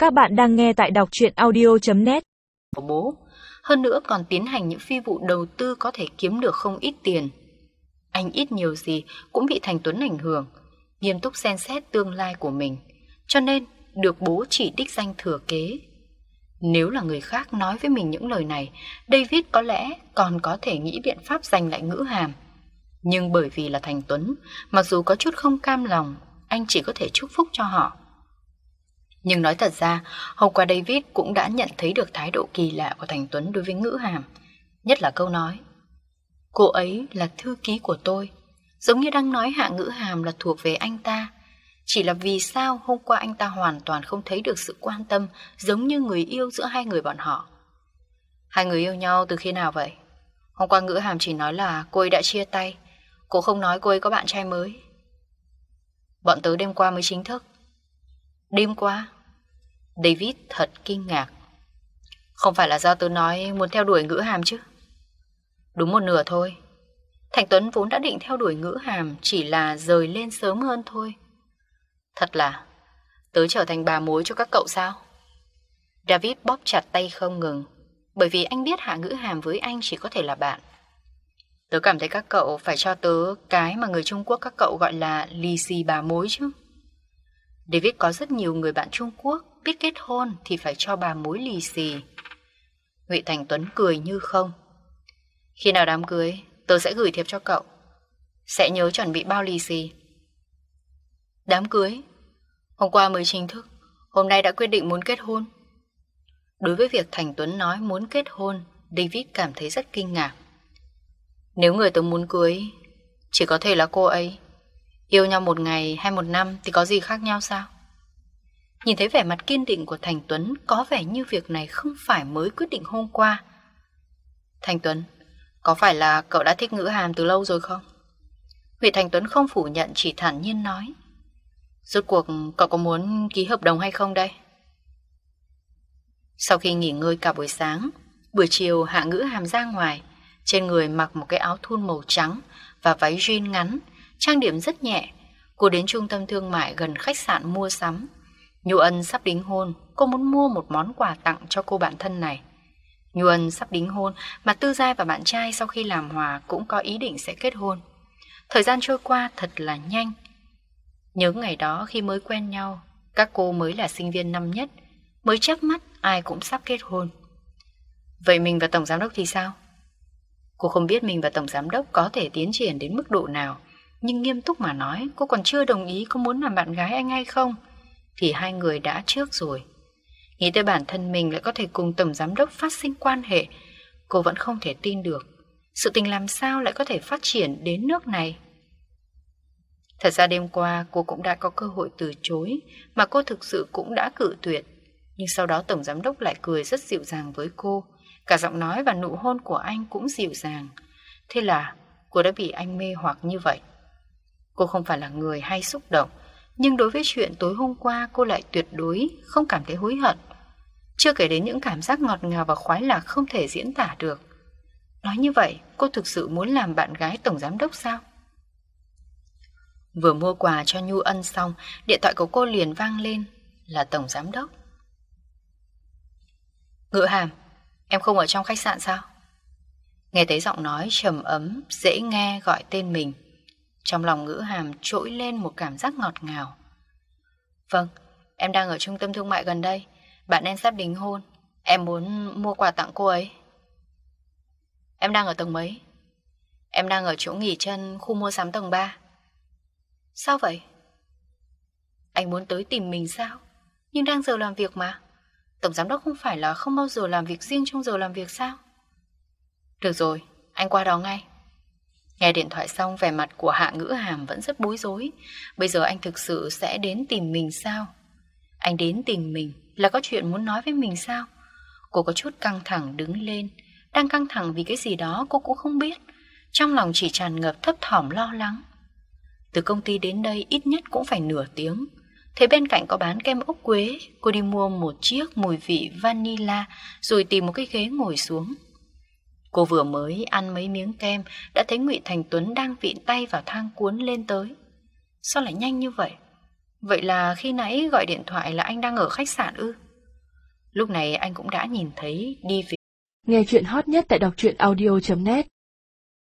Các bạn đang nghe tại đọc truyện audio.net. Của bố, hơn nữa còn tiến hành những phi vụ đầu tư có thể kiếm được không ít tiền. Anh ít nhiều gì cũng bị Thành Tuấn ảnh hưởng, nghiêm túc xem xét tương lai của mình, cho nên được bố chỉ đích danh thừa kế. Nếu là người khác nói với mình những lời này, David có lẽ còn có thể nghĩ biện pháp giành lại Ngữ Hàm. Nhưng bởi vì là Thành Tuấn, mặc dù có chút không cam lòng, anh chỉ có thể chúc phúc cho họ. Nhưng nói thật ra, hôm qua David cũng đã nhận thấy được thái độ kỳ lạ của Thành Tuấn đối với Ngữ Hàm. Nhất là câu nói, cô ấy là thư ký của tôi, giống như đang nói Hạ Ngữ Hàm là thuộc về anh ta. Chỉ là vì sao hôm qua anh ta hoàn toàn không thấy được sự quan tâm giống như người yêu giữa hai người bọn họ. Hai người yêu nhau từ khi nào vậy? Hôm qua Ngữ Hàm chỉ nói là cô ấy đã chia tay, cô không nói cô ấy có bạn trai mới. Bọn tớ đêm qua mới chính thức. Đêm qua? David thật kinh ngạc. Không phải là do tớ nói muốn theo đuổi Ngữ Hàm chứ? Đúng một nửa thôi. Thành Tuấn vốn đã định theo đuổi Ngữ Hàm, chỉ là rời lên sớm hơn thôi. Thật là tớ trở thành bà mối cho các cậu sao? David bóp chặt tay không ngừng, bởi vì anh biết Hạ Ngữ Hàm với anh chỉ có thể là bạn. Tớ cảm thấy các cậu phải cho tớ cái mà người Trung Quốc các cậu gọi là lì xì bà mối chứ. David có rất nhiều người bạn Trung Quốc, biết kết hôn thì phải cho bà mối lì xì. Ngụy Thành Tuấn cười như không. Khi nào đám cưới, tớ sẽ gửi thiệp cho cậu. Sẽ nhớ chuẩn bị bao lì xì. Đám cưới? Hôm qua mới chính thức, hôm nay đã quyết định muốn kết hôn. Đối với việc Thành Tuấn nói muốn kết hôn, David cảm thấy rất kinh ngạc. Nếu người tớ muốn cưới chỉ có thể là cô ấy, yêu nhau một ngày hay một năm thì có gì khác nhau sao? Nhìn thấy vẻ mặt kiên định của Thành Tuấn, có vẻ như việc này không phải mới quyết định hôm qua. Thành Tuấn, có phải là cậu đã thích Ngữ Hàm từ lâu rồi không? Ngụy Thành Tuấn không phủ nhận, chỉ thản nhiên nói. Rốt cuộc cậu có muốn ký hợp đồng hay không đây? Sau khi nghỉ ngơi cả buổi sáng, buổi chiều Hạ Ngữ Hàm ra ngoài, trên người mặc một cái áo thun màu trắng và váy jean ngắn, trang điểm rất nhẹ. Cô đến trung tâm thương mại gần khách sạn mua sắm. Nhu Ân sắp đính hôn, cô muốn mua một món quà tặng cho cô bạn thân này. Nhu Ân sắp đính hôn, mà Tư Giai và bạn trai sau khi làm hòa cũng có ý định sẽ kết hôn. Thời gian trôi qua thật là nhanh. Nhớ ngày đó khi mới quen nhau, các cô mới là sinh viên năm nhất, mới chớp mắt ai cũng sắp kết hôn. Vậy mình và Tổng Giám đốc thì sao? Cô không biết mình và Tổng Giám đốc có thể tiến triển đến mức độ nào, nhưng nghiêm túc mà nói, cô còn chưa đồng ý có muốn làm bạn gái anh hay không, thì hai người đã trước rồi. Nghĩ tới bản thân mình lại có thể cùng Tổng Giám đốc phát sinh quan hệ, cô vẫn không thể tin được. Sự tình làm sao lại có thể phát triển đến nước này? Thật ra đêm qua cô cũng đã có cơ hội từ chối, mà cô thực sự cũng đã cự tuyệt. Nhưng sau đó Tổng Giám đốc lại cười rất dịu dàng với cô. Cả giọng nói và nụ hôn của anh cũng dịu dàng. Thế là cô đã bị anh mê hoặc như vậy. Cô không phải là người hay xúc động, nhưng đối với chuyện tối hôm qua cô lại tuyệt đối không cảm thấy hối hận. Chưa kể đến những cảm giác ngọt ngào và khoái lạc không thể diễn tả được. Nói như vậy, cô thực sự muốn làm bạn gái Tổng Giám đốc sao? Vừa mua quà cho Nhu Ân xong, điện thoại của cô liền vang lên, là Tổng Giám đốc. Ngữ Hàm, em không ở trong khách sạn sao? Nghe thấy giọng nói trầm ấm, dễ nghe gọi tên mình, trong lòng Ngữ Hàm trỗi lên một cảm giác ngọt ngào. Vâng, em đang ở trung tâm thương mại gần đây, bạn em sắp đính hôn, em muốn mua quà tặng cô ấy. Em đang ở tầng mấy? Em đang ở chỗ nghỉ chân khu mua sắm tầng 3. Sao vậy? Anh muốn tới tìm mình sao? Nhưng đang giờ làm việc mà. Tổng Giám đốc không phải là không bao giờ làm việc riêng trong giờ làm việc sao? Được rồi, anh qua đó ngay. Nghe điện thoại xong, vẻ mặt của Hạ Ngữ Hàm vẫn rất bối rối. Bây giờ anh thực sự sẽ đến tìm mình sao? Anh đến tìm mình là có chuyện muốn nói với mình sao? Cô có chút căng thẳng đứng lên. Đang căng thẳng vì cái gì đó cô cũng không biết. Trong lòng chỉ tràn ngập thấp thỏm lo lắng. Từ công ty đến đây ít nhất cũng phải nửa tiếng. Thấy bên cạnh có bán kem ốc quế, cô đi mua một chiếc mùi vị vanilla rồi tìm một cái ghế ngồi xuống. Cô vừa mới ăn mấy miếng kem đã thấy Ngụy Thành Tuấn đang vịn tay vào thang cuốn lên tới. Sao lại nhanh như vậy? Vậy là khi nãy gọi điện thoại là anh đang ở khách sạn ư? Lúc này anh cũng đã nhìn thấy đi về. Nghe chuyện hot nhất tại đọc truyện audio.net